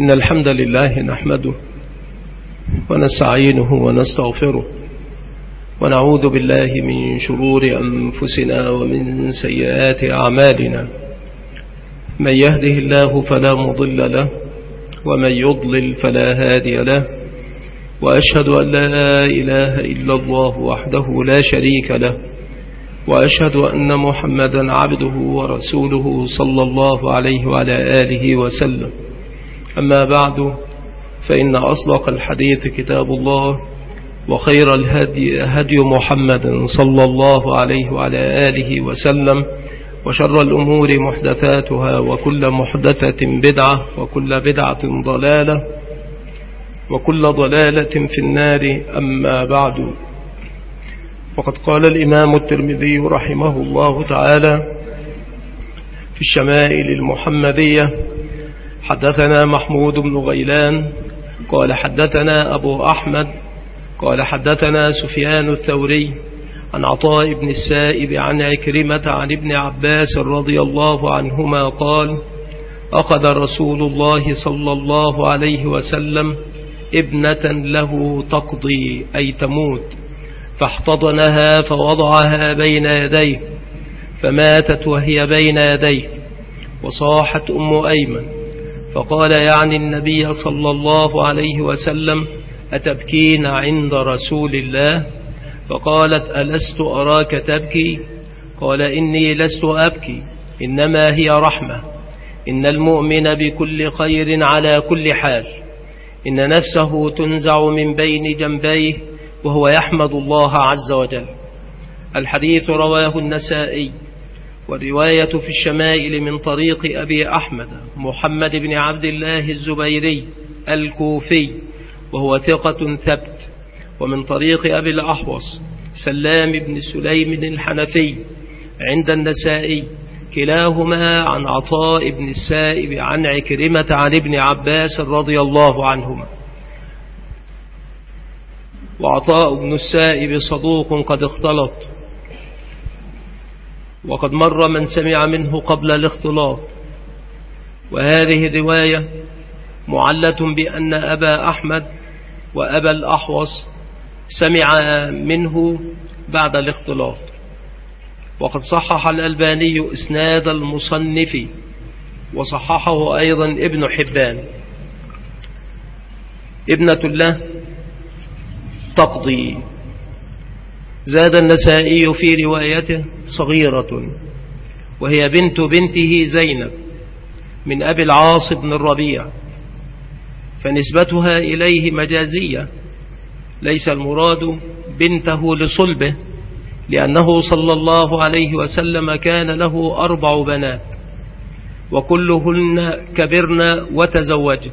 إن الحمد لله نحمده ونستعينه ونستغفره ونعوذ بالله من شرور أنفسنا ومن سيئات أعمالنا. من يهده الله فلا مضل له ومن يضلل فلا هادي له، وأشهد أن لا إله إلا الله وحده لا شريك له، وأشهد أن محمدا عبده ورسوله صلى الله عليه وعلى آله وسلم. أما بعد، فإن أصدق الحديث كتاب الله، وخير الهدي هدي محمد صلى الله عليه وعلى آله وسلم، وشر الأمور محدثاتها، وكل محدثة بدعة، وكل بدعة ضلالة، وكل ضلالة في النار. أما بعد، وقد قال الإمام الترمذي رحمه الله تعالى في الشمائل المحمدية: حدثنا محمود بن غيلان قال حدثنا أبو أحمد قال حدثنا سفيان الثوري عن عطاء بن السائب عن عكرمة عن ابن عباس رضي الله عنهما قال: أخذ رسول الله صلى الله عليه وسلم ابنة له تقضي أي تموت، فاحتضنها فوضعها بين يديه، فماتت وهي بين يديه. وصاحت أم أيمن فقال يعني النبي صلى الله عليه وسلم: أتبكين عند رسول الله؟ فقالت: ألست أراك تبكي؟ قال: إني لست أبكي، إنما هي رحمة. إن المؤمن بكل خير على كل حال، إن نفسه تنزع من بين جنبيه وهو يحمد الله عز وجل. الحديث رواه النسائي، والرواية في الشمائل من طريق أبي أحمد محمد بن عبد الله الزبيري الكوفي، وهو ثقة ثبت، ومن طريق أبي الأحوص سلام بن سليم الحنفي عند النسائي، كلاهما عن عطاء بن السائب عن عكرمة عن ابن عباس رضي الله عنهما. وعطاء بن السائب صدوق قد اختلط، وقد مر من سمع منه قبل الاختلاط. وهذه الرواية معلة بأن أبا أحمد وأبا الأحوص سمع منه بعد الاختلاط. وقد صحح الألباني إسناد المصنف، وصححه أيضا ابن حبان. ابنة له تقضي. زاد النسائي في روايته: صغيرة، وهي بنت بنته زينب من أبي العاص بن الربيع، فنسبتها إليه مجازية، ليس المراد بنته لصلبه، لأنه صلى الله عليه وسلم كان له 4 بنات، وكلهن كبرن وتزوجن،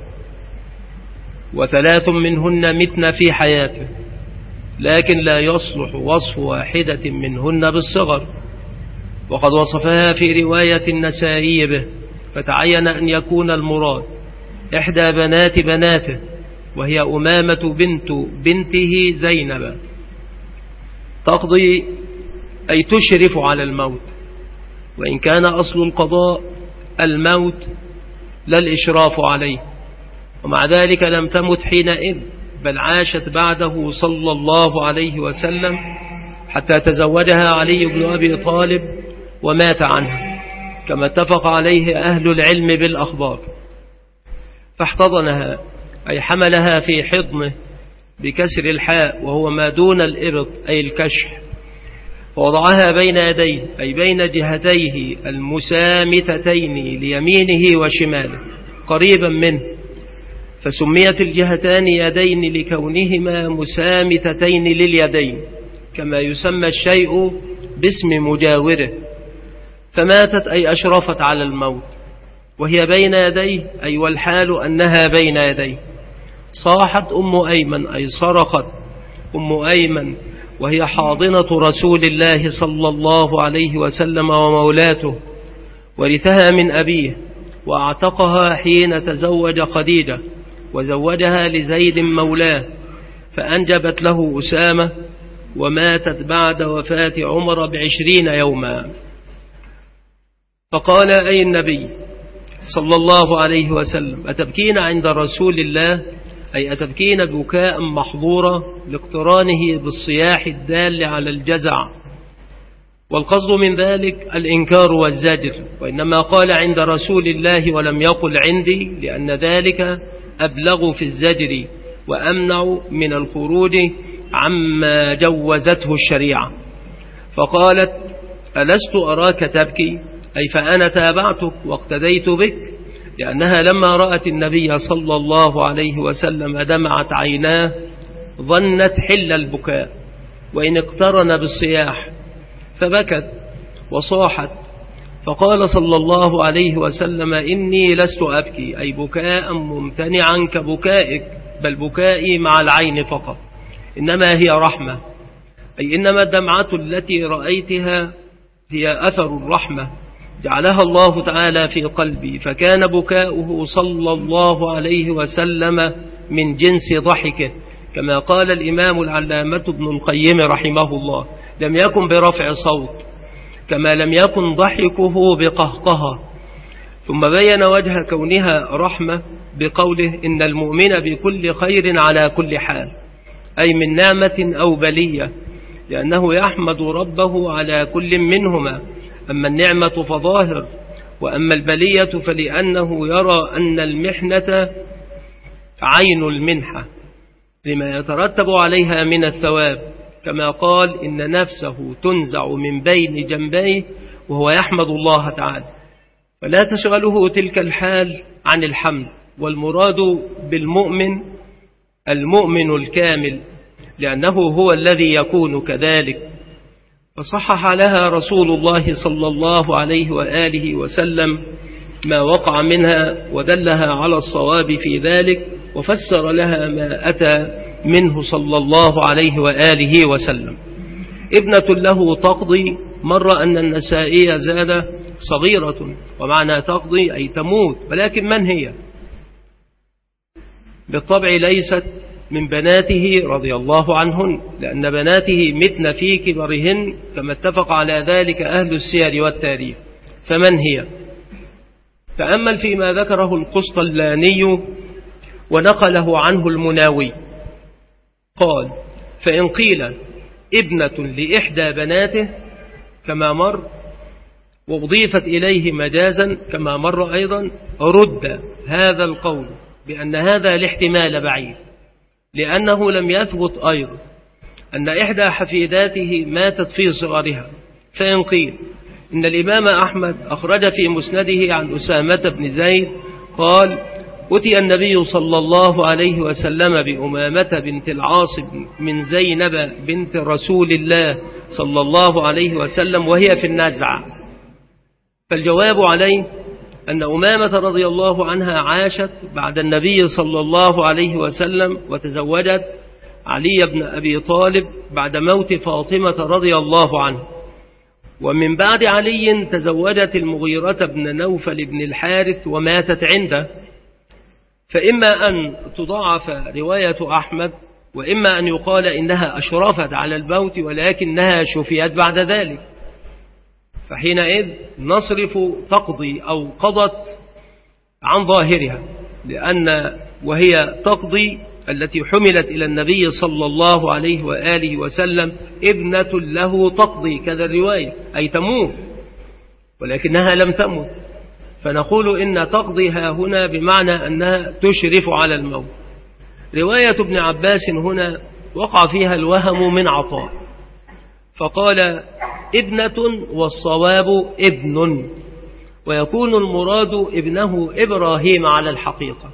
و3 منهن متن في حياته، لكن لا يصلح وصف واحدة منهن بالصغر. وقد وصفها في رواية النسائي به، فتعين أن يكون المراد إحدى بنات بناته، وهي أمامة بنت بنته زينب. تقضي أي تشرف على الموت، وإن كان أصل القضاء الموت لا الإشراف عليه، ومع ذلك لم تمت حينئذ، بل عاشت بعده صلى الله عليه وسلم حتى تزوجها علي بن أبي طالب ومات عنها، كما اتفق عليه أهل العلم بالأخبار. فاحتضنها أي حملها في حضنه بكسر الحاء، وهو ما دون الإبط أي الكشح، ووضعها بين يديه أي بين جهتيه المسامتتين ليمينه وشماله قريبا منه، فسميت الجهتان يدين لكونهما مسامتتين لليدين، كما يسمى الشيء باسم مجاوره. فماتت أي أشرفت على الموت وهي بين يديه، أي والحال أنها بين يديه. صاحت أم أيمن أي صرخت أم أيمن، وهي حاضنة رسول الله صلى الله عليه وسلم ومولاته، ورثها من أبيه، وأعتقها حين تزوج خديجة، وزوجها لزيد مولاه، فأنجبت له أسامة، وماتت بعد وفاة عمر ب20 يوما. فقال: أي النبي، صلى الله عليه وسلم: أتبكين عند رسول الله؟ أي أتبكين بكاء محظورا لاقترانه بالصياح الدال على الجزع، والقصد من ذلك الإنكار والزجر، وإنما قال عند رسول الله ولم يقل عندي، لأن ذلك أبلغ في الزجر وأمنع من الخروج عما جوزته الشريعة. فقالت: ألست أراك تبكي؟ أي فأنا تابعتك واقتديت بك، لأنها لما رأت النبي صلى الله عليه وسلم دمعت عيناه ظنت حل البكاء وإن اقترن بالصياح، فبكت وصاحت. فقال صلى الله عليه وسلم: إني لست أبكي، أي بكاء ممتنعا كبكائك، بل بكائي مع العين فقط، إنما هي رحمة، أي إنما الدمعة التي رأيتها هي أثر الرحمة جعلها الله تعالى في قلبي، فكان بكاؤه صلى الله عليه وسلم من جنس ضحكه، كما قال الإمام العلامة ابن القيم رحمه الله: لم يكن برفع صوت، كما لم يكن ضحكه بقهقها. ثم بين وجه كونها رحمة بقوله: إن المؤمن بكل خير على كل حال، أي من نعمة أو بلية، لأنه يحمد ربه على كل منهما، أما النعمة فظاهر، وأما البلية فلأنه يرى أن المحنة عين المنحة لما يترتب عليها من الثواب، كما قال: إن نفسه تنزع من بين جنبيه، وهو يحمد الله تعالى، فلا تشغله تلك الحال عن الحمد. والمراد بالمؤمن المؤمن الكامل، لأنه هو الذي يكون كذلك. فصحح لها رسول الله صلى الله عليه وآله وسلم ما وقع منها، ودلها على الصواب في ذلك، وفسر لها ما أتى منه صلى الله عليه وآله وسلم. ابنة له تقضي، مر أن النسائي زاد صغيرة، ومعنى تقضي أي تموت، ولكن من هي؟ بالطبع ليست من بناته رضي الله عنهن، لأن بناته متن في كبرهن، كما اتفق على ذلك أهل السير والتاريخ. فمن هي؟ تأمل فيما ذكره القسطلاني ونقله عنه المناوي، قال: فإن قيل ابنة لإحدى بناته كما مر، وأضيفت إليه مجازا كما مر أيضا، رد هذا القول بأن هذا الاحتمال بعيد، لأنه لم يثبت أيضا أن إحدى حفيداته ماتت في صغرها. فإن قيل إن الإمام أحمد أخرج في مسنده عن أسامة بن زيد قال: أتي النبي صلى الله عليه وسلم بأمامة بنت العاص من زينب بنت رسول الله صلى الله عليه وسلم وهي في النزع. فالجواب عليه أن أمامة رضي الله عنها عاشت بعد النبي صلى الله عليه وسلم، وتزوجت علي بن أبي طالب بعد موت فاطمة رضي الله عنه، ومن بعد علي تزوجت المغيرة بن نوفل بن الحارث وماتت عنده. فإما أن تضاعف رواية أحمد، وإما أن يقال إنها أشرفت على الموت ولكنها شفيت بعد ذلك، فحينئذ نصرف تقضي أو قضت عن ظاهرها، لأن وهي تقضي التي حملت إلى النبي صلى الله عليه وآله وسلم ابنة له تقضي كذا الرواية، أي تموت، ولكنها لم تمت، فنقول إن تقضيها هنا بمعنى أنها تشرف على الموت. رواية ابن عباس هنا وقع فيها الوهم من عطاء، فقال: ابنة والصواب ابن، ويكون المراد ابنه إبراهيم على الحقيقة،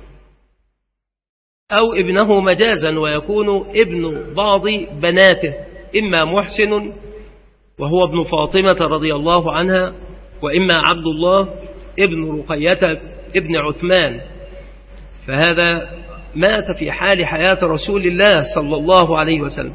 أو ابنه مجازا، ويكون ابن بعض بناته، إما محسن وهو ابن فاطمة رضي الله عنها، وإما عبد الله ابن رقية ابن عثمان، فهذا مات في حال حياة رسول الله صلى الله عليه وسلم.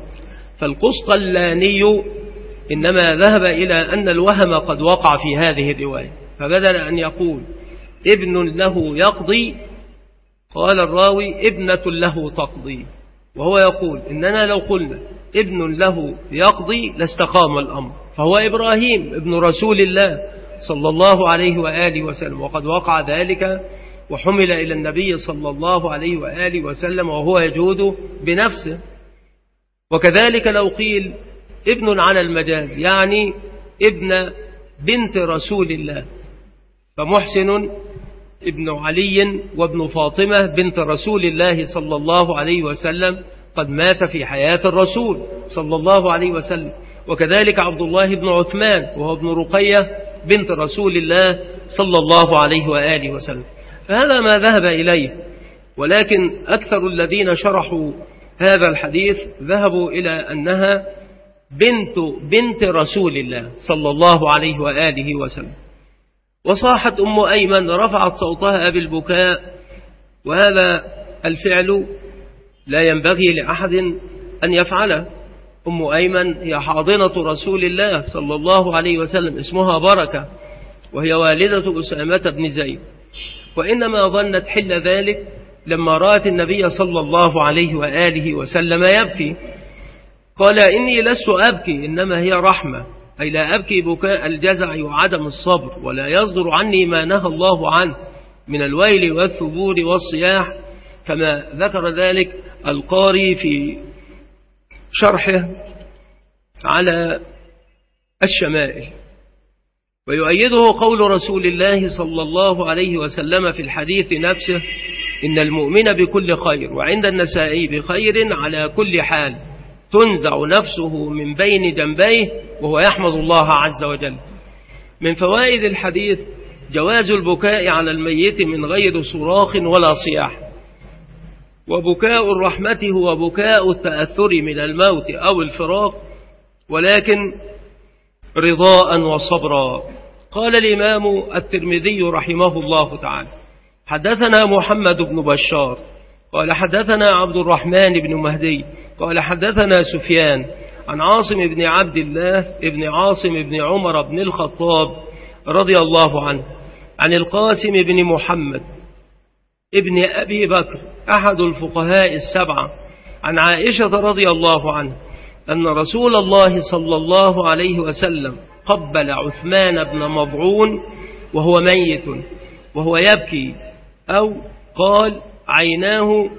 فالقسطلاني إنما ذهب إلى أن الوهم قد وقع في هذه الرواية، فبدل أن يقول ابن له يقضي قال الراوي ابنة له تقضي، وهو يقول إننا لو قلنا ابن له يقضي لاستقام الأمر، فهو إبراهيم ابن رسول الله صلى الله عليه وآله وسلم، وقد وقع ذلك وحمل إلى النبي صلى الله عليه وآله وسلم وهو يجود بنفسه. وكذلك لو قيل ابن على المجاز يعني ابن بنت رسول الله، فمحسن ابن علي وابن فاطمة بنت رسول الله صلى الله عليه وسلم قد مات في حياة الرسول صلى الله عليه وسلم. وكذلك عبد الله بن عثمان وهو ابن رقية بنت رسول الله صلى الله عليه وآله وسلم. فهذا ما ذهب إليه، ولكن أكثر الذين شرحوا هذا الحديث ذهبوا إلى أنها بنت رسول الله صلى الله عليه وآله وسلم. وصاحت أم أيمن رفعت صوتها بالبكاء، وهذا الفعل لا ينبغي لأحد أن يفعله. أم أيمن هي حاضنة رسول الله صلى الله عليه وسلم، اسمها بركة، وهي والدة أسامة بن زيد، وإنما ظنت حل ذلك لما رأت النبي صلى الله عليه وآله وسلم يبكي. قال إني لست أبكي إنما هي رحمة، أي لا أبكي بكاء الجزع وعدم الصبر، ولا يصدر عني ما نهى الله عنه من الويل والثبور والصياح، كما ذكر ذلك القاري في شرحه على الشمائل. ويؤيده قول رسول الله صلى الله عليه وسلم في الحديث نفسه: إن المؤمن بكل خير، وعند النسائي بخير على كل حال، تنزع نفسه من بين جنبيه وهو يحمد الله عز وجل. من فوائد الحديث جواز البكاء على الميت من غير صراخ ولا صياح، وبكاء الرحمة هو بكاء التأثر من الموت أو الفراق، ولكن رضاء وصبرا. قال الإمام الترمذي رحمه الله تعالى: حدثنا محمد بن بشار قال حدثنا عبد الرحمن بن مهدي قال حدثنا سفيان عن عاصم بن عبد الله بن عاصم بن عمر بن الخطاب رضي الله عنه عن القاسم بن محمد ابن أبي بكر أحد الفقهاء السبعة عن عائشة رضي الله عنه أن رسول الله صلى الله عليه وسلم قبل عثمان بن مضعون وهو ميت وهو يبكي، أو قال عيناه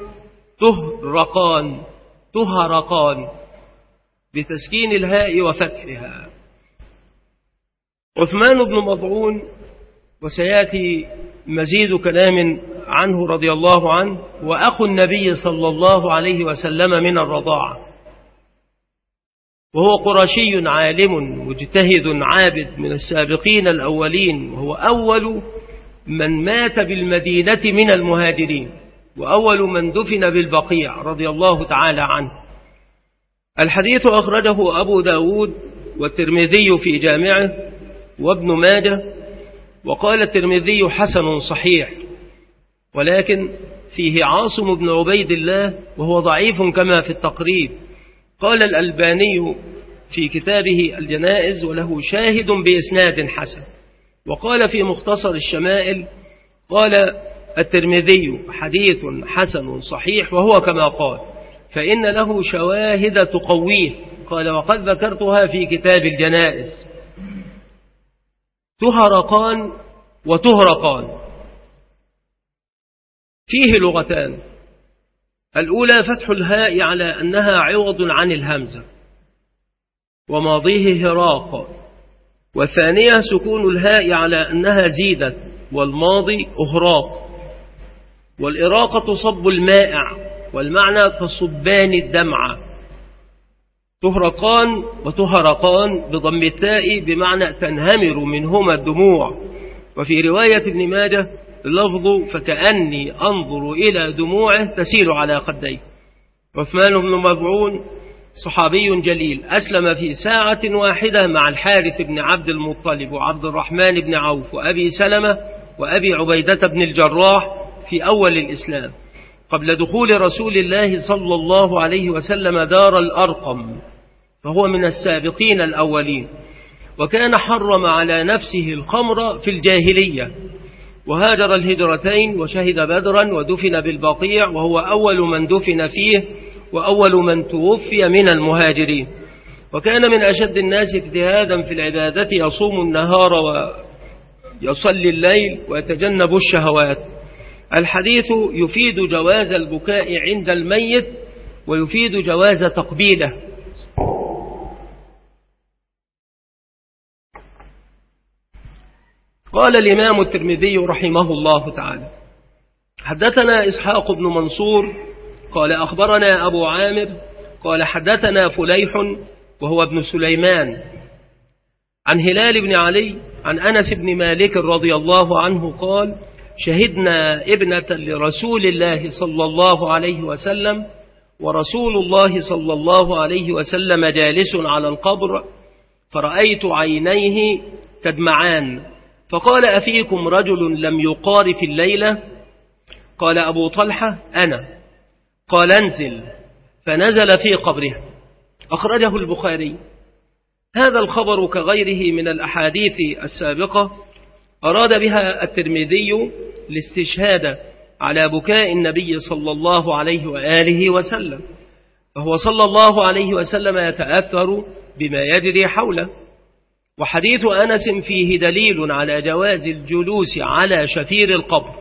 تهرقان بتسكين الهاء وفتحها. عثمان بن مضعون، وسيأتي مزيد كلام عنه رضي الله عنه، وأخو النبي صلى الله عليه وسلم من الرضاعة، وهو قرشي عالم مجتهد عابد من السابقين الأولين، وهو أول من مات بالمدينة من المهاجرين، وأول من دفن بالبقيع رضي الله تعالى عنه. الحديث أخرجه أبو داود والترمذي في جامعه وابن ماجه، وقال الترمذي حسن صحيح، ولكن فيه عاصم بن عبيد الله وهو ضعيف كما في التقريب. قال الألباني في كتابه الجنائز وله شاهد بإسناد حسن. وقال في مختصر الشمائل قال الترمذي حديث حسن صحيح، وهو كما قال، فإن له شواهد تقويه. قال وقد ذكرتها في كتاب الجنائز. تهرقان وتهرقان فيه لغتان: الأولى فتح الهاء على أنها عوض عن الهمزة وماضيه هراق، والثانية سكون الهاء على أنها زيدت والماضي أهراق. والإراقة صب المائع، والمعنى تصبان الدمع. تهرقان وتهرقان بضم التاء بمعنى تنهمر منهما الدموع. وفي رواية ابن ماجه اللفظ فكأني أنظر إلى دموعه تسيل على خديه. عثمان بن مضعون صحابي جليل، أسلم في ساعة واحدة مع الحارث بن عبد المطلب وعبد الرحمن بن عوف وأبي سلمة وأبي عبيدة بن الجراح في أول الإسلام، قبل دخول رسول الله صلى الله عليه وسلم دار الأرقم، فهو من السابقين الأولين. وكان حرم على نفسه الخمر في الجاهلية، وهاجر الهجرتين وشهد بدرا ودفن بالبقيع، وهو أول من دفن فيه وأول من توفي من المهاجرين. وكان من أشد الناس اجتهادا في العبادة، يصوم النهار يصلي الليل ويتجنب الشهوات. الحديث يفيد جواز البكاء عند الميت ويفيد جواز تقبيله. قال الإمام الترمذي رحمه الله تعالى: حدثنا إسحاق بن منصور قال أخبرنا أبو عامر قال حدثنا فليح وهو ابن سليمان عن هلال بن علي عن أنس بن مالك رضي الله عنه قال: شهدنا ابنة لرسول الله صلى الله عليه وسلم ورسول الله صلى الله عليه وسلم جالس على القبر، فرأيت عينيه تدمعان، فقال: أفيكم رجل لم يقار في الليلة؟ قال أبو طلحة: أنا. قال: انزل، فنزل في قبره. أخرجه البخاري. هذا الخبر كغيره من الأحاديث السابقة أراد بها الترمذي الاستشهاد على بكاء النبي صلى الله عليه وآله وسلم، فهو صلى الله عليه وسلم يتأثر بما يجري حوله. وحديث أنس فيه دليل على جواز الجلوس على شفير القبر،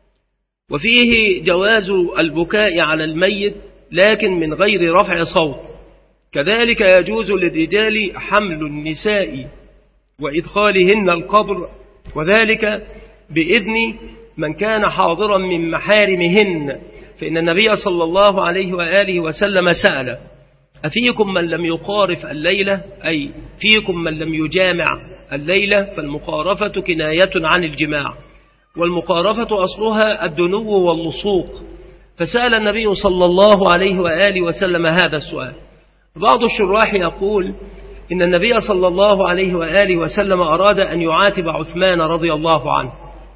وفيه جواز البكاء على الميت لكن من غير رفع صوت. كذلك يجوز للرجال حمل النساء وإدخالهن القبر، وذلك بإذن من كان حاضرا من محارمهن، فإن النبي صلى الله عليه وآله وسلم سأل: أفيكم من لم يقارف الليلة؟ أي فيكم من لم يجامع الليلة، فالمقارفة كناية عن الجماع، والمقارفة أصلها الدنو واللصوق، فسأل النبي صلى الله عليه وآله وسلم هذا السؤال. بعض الشراح يقول إن النبي صلى الله عليه وآله وسلم أراد أن يعاتب عثمان رضي الله عنه،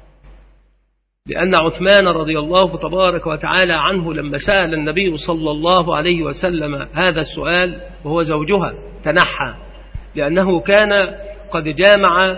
لأن عثمان رضي الله تبارك وتعالى عنه لما سأل النبي صلى الله عليه وسلم هذا السؤال وهو زوجها تنحى، لأنه كان قد جامع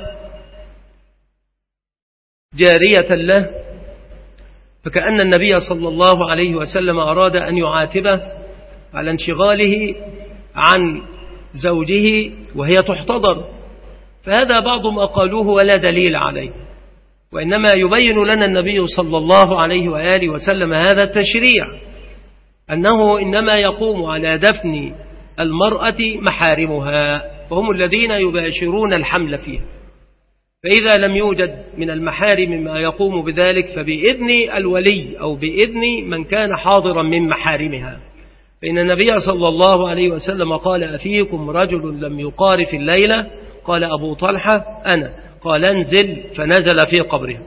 جارية له، فكأن النبي صلى الله عليه وسلم أراد أن يعاتبه على انشغاله عن زوجه وهي تحتضر. فهذا بعض ما قالوه ولا دليل عليه، وإنما يبين لنا النبي صلى الله عليه وآله وسلم هذا التشريع، أنه إنما يقوم على دفن المرأة محارمها، وهم الذين يباشرون الحمل فيها. فإذا لم يوجد من المحارم ما يقوم بذلك فبإذن الولي أو بإذن من كان حاضرا من محارمها. فإن النبي صلى الله عليه وسلم قال: أفيكم رجل لم يقارف الليلة؟ قال أبو طلحة: أنا. قال: انزل، فنزل في قبره.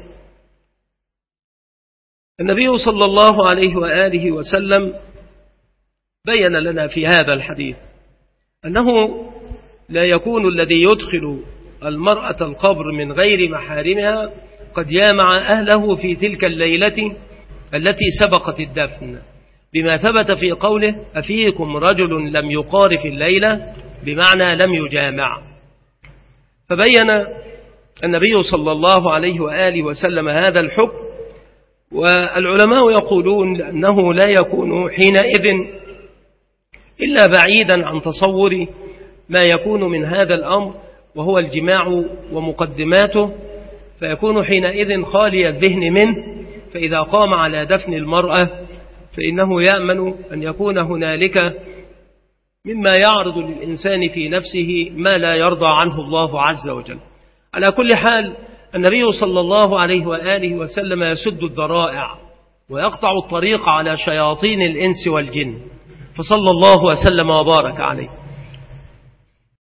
النبي صلى الله عليه وآله وسلم بين لنا في هذا الحديث أنه لا يكون الذي يدخل المرأة القبر من غير محارمها قد جامع أهله في تلك الليلة التي سبقت الدفن، بما ثبت في قوله: أفيكم رجل لم يقارف الليلة، بمعنى لم يجامع. فبين النبي صلى الله عليه وآله وسلم هذا الحكم، والعلماء يقولون أنه لا يكون حينئذ إلا بعيدا عن تصور ما يكون من هذا الأمر، وهو الجماع ومقدماته، فيكون حينئذ خالي الذهن منه. فإذا قام على دفن المرأة فإنه يأمن أن يكون هنالك مما يعرض للإنسان في نفسه ما لا يرضى عنه الله عز وجل. على كل حال النبي صلى الله عليه وآله وسلم يسد الذرائع ويقطع الطريق على شياطين الإنس والجن، فصلى الله وسلم وبارك عليه.